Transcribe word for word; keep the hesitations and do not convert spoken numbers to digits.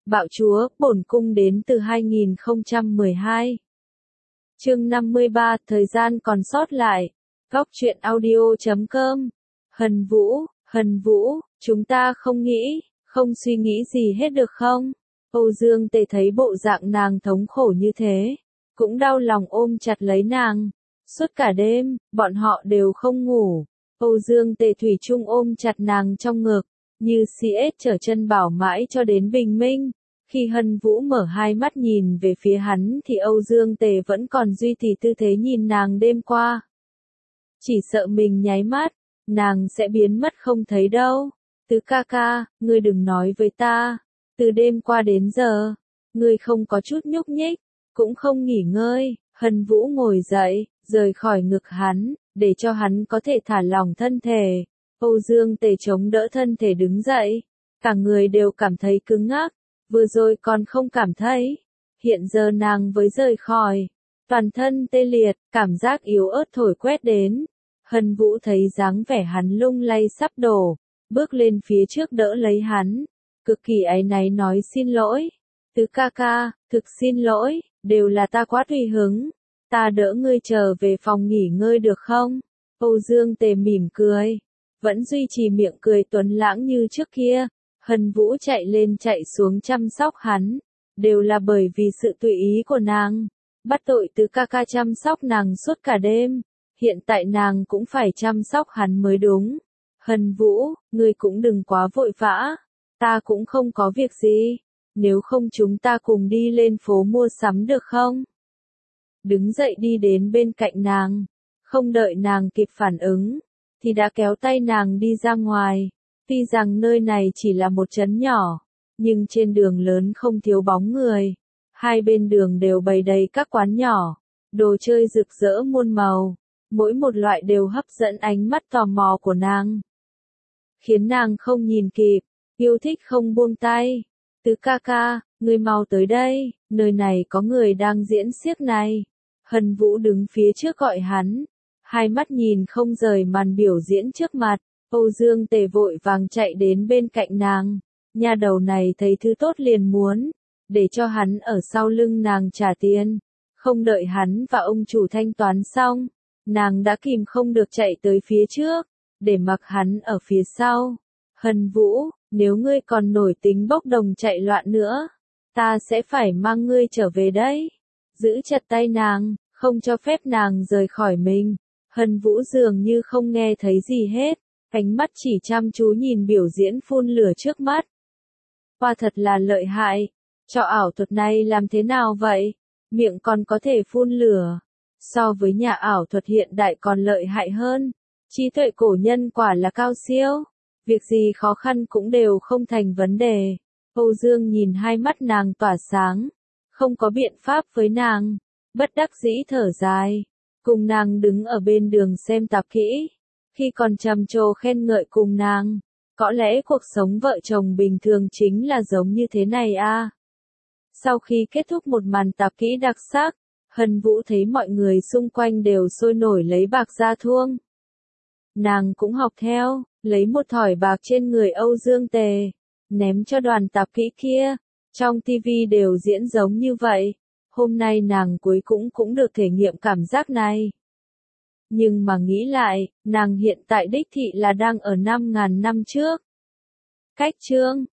Bạo chúa, bổn cung đến từ hai nghìn không trăm mười hai. Chương năm mươi ba, thời gian còn sót lại. Góc truyện audio chấm com. Hân Vũ, Hân Vũ, chúng ta không nghĩ, không suy nghĩ gì hết được không? Âu Dương Tề thấy bộ dạng nàng thống khổ như thế, cũng đau lòng ôm chặt lấy nàng. Suốt cả đêm, bọn họ đều không ngủ. Âu Dương Tề thủy chung ôm chặt nàng trong ngực, như si ếch trở chân bảo mãi cho đến bình minh. Khi Hân Vũ mở hai mắt nhìn về phía hắn thì Âu Dương Tề vẫn còn duy trì tư thế nhìn nàng đêm qua. Chỉ sợ mình nháy mắt, nàng sẽ biến mất không thấy đâu. Tứ ca ca, ngươi đừng nói với ta. Từ đêm qua đến giờ, ngươi không có chút nhúc nhích, cũng không nghỉ ngơi. Hân Vũ ngồi dậy, rời khỏi ngực hắn, để cho hắn có thể thả lỏng thân thể. Âu Dương Tề chống đỡ thân thể đứng dậy, cả người đều cảm thấy cứng ngắc. Vừa rồi còn không cảm thấy, hiện giờ nàng với rời khỏi, toàn thân tê liệt, cảm giác yếu ớt thổi quét đến. Hân Vũ thấy dáng vẻ hắn lung lay sắp đổ, bước lên phía trước đỡ lấy hắn, cực kỳ áy náy nói xin lỗi. Tứ ca ca, thực xin lỗi, đều là ta quá tùy hứng, ta đỡ ngươi trở về phòng nghỉ ngơi được không? Âu Dương Tề mỉm cười, vẫn duy trì miệng cười tuấn lãng như trước kia. Hân Vũ chạy lên chạy xuống chăm sóc hắn, đều là bởi vì sự tùy ý của nàng. Bắt tội Tứ ca ca chăm sóc nàng suốt cả đêm, hiện tại nàng cũng phải chăm sóc hắn mới đúng. Hân Vũ, ngươi cũng đừng quá vội vã, ta cũng không có việc gì, nếu không chúng ta cùng đi lên phố mua sắm được không? Đứng dậy đi đến bên cạnh nàng, không đợi nàng kịp phản ứng, thì đã kéo tay nàng đi ra ngoài. Tuy rằng nơi này chỉ là một trấn nhỏ, nhưng trên đường lớn không thiếu bóng người. Hai bên đường đều bày đầy các quán nhỏ, đồ chơi rực rỡ muôn màu, mỗi một loại đều hấp dẫn ánh mắt tò mò của nàng, khiến nàng không nhìn kịp, yêu thích không buông tay. Tứ ca ca, ngươi mau tới đây, nơi này có người đang diễn xiếc này. Hân Vũ đứng phía trước gọi hắn, hai mắt nhìn không rời màn biểu diễn trước mặt. Âu Dương Tề vội vàng chạy đến bên cạnh nàng, nha đầu này thấy thứ tốt liền muốn, để cho hắn ở sau lưng nàng trả tiền. Không đợi hắn và ông chủ thanh toán xong, nàng đã kìm không được chạy tới phía trước, để mặc hắn ở phía sau. Hân Vũ, nếu ngươi còn nổi tính bốc đồng chạy loạn nữa, ta sẽ phải mang ngươi trở về đấy. Giữ chặt tay nàng, không cho phép nàng rời khỏi mình. Hân Vũ dường như không nghe thấy gì hết. Ánh mắt chỉ chăm chú nhìn biểu diễn phun lửa trước mắt. Quả thật là lợi hại. Trò ảo thuật này làm thế nào vậy? Miệng còn có thể phun lửa. So với nhà ảo thuật hiện đại còn lợi hại hơn. Trí tuệ cổ nhân quả là cao siêu. Việc gì khó khăn cũng đều không thành vấn đề. Âu Dương nhìn hai mắt nàng tỏa sáng. Không có biện pháp với nàng. Bất đắc dĩ thở dài. Cùng nàng đứng ở bên đường xem tạp kỹ. Khi còn trầm trồ khen ngợi cùng nàng, có lẽ cuộc sống vợ chồng bình thường chính là giống như thế này à. Sau khi kết thúc một màn tạp kỹ đặc sắc, Hân Vũ thấy mọi người xung quanh đều sôi nổi lấy bạc ra thuông. Nàng cũng học theo, lấy một thỏi bạc trên người Âu Dương Tề, ném cho đoàn tạp kỹ kia. Trong ti vi đều diễn giống như vậy, hôm nay nàng cuối cùng cũng được thể nghiệm cảm giác này. Nhưng mà nghĩ lại, nàng hiện tại đích thị là đang ở năm ngàn năm trước. Cách chương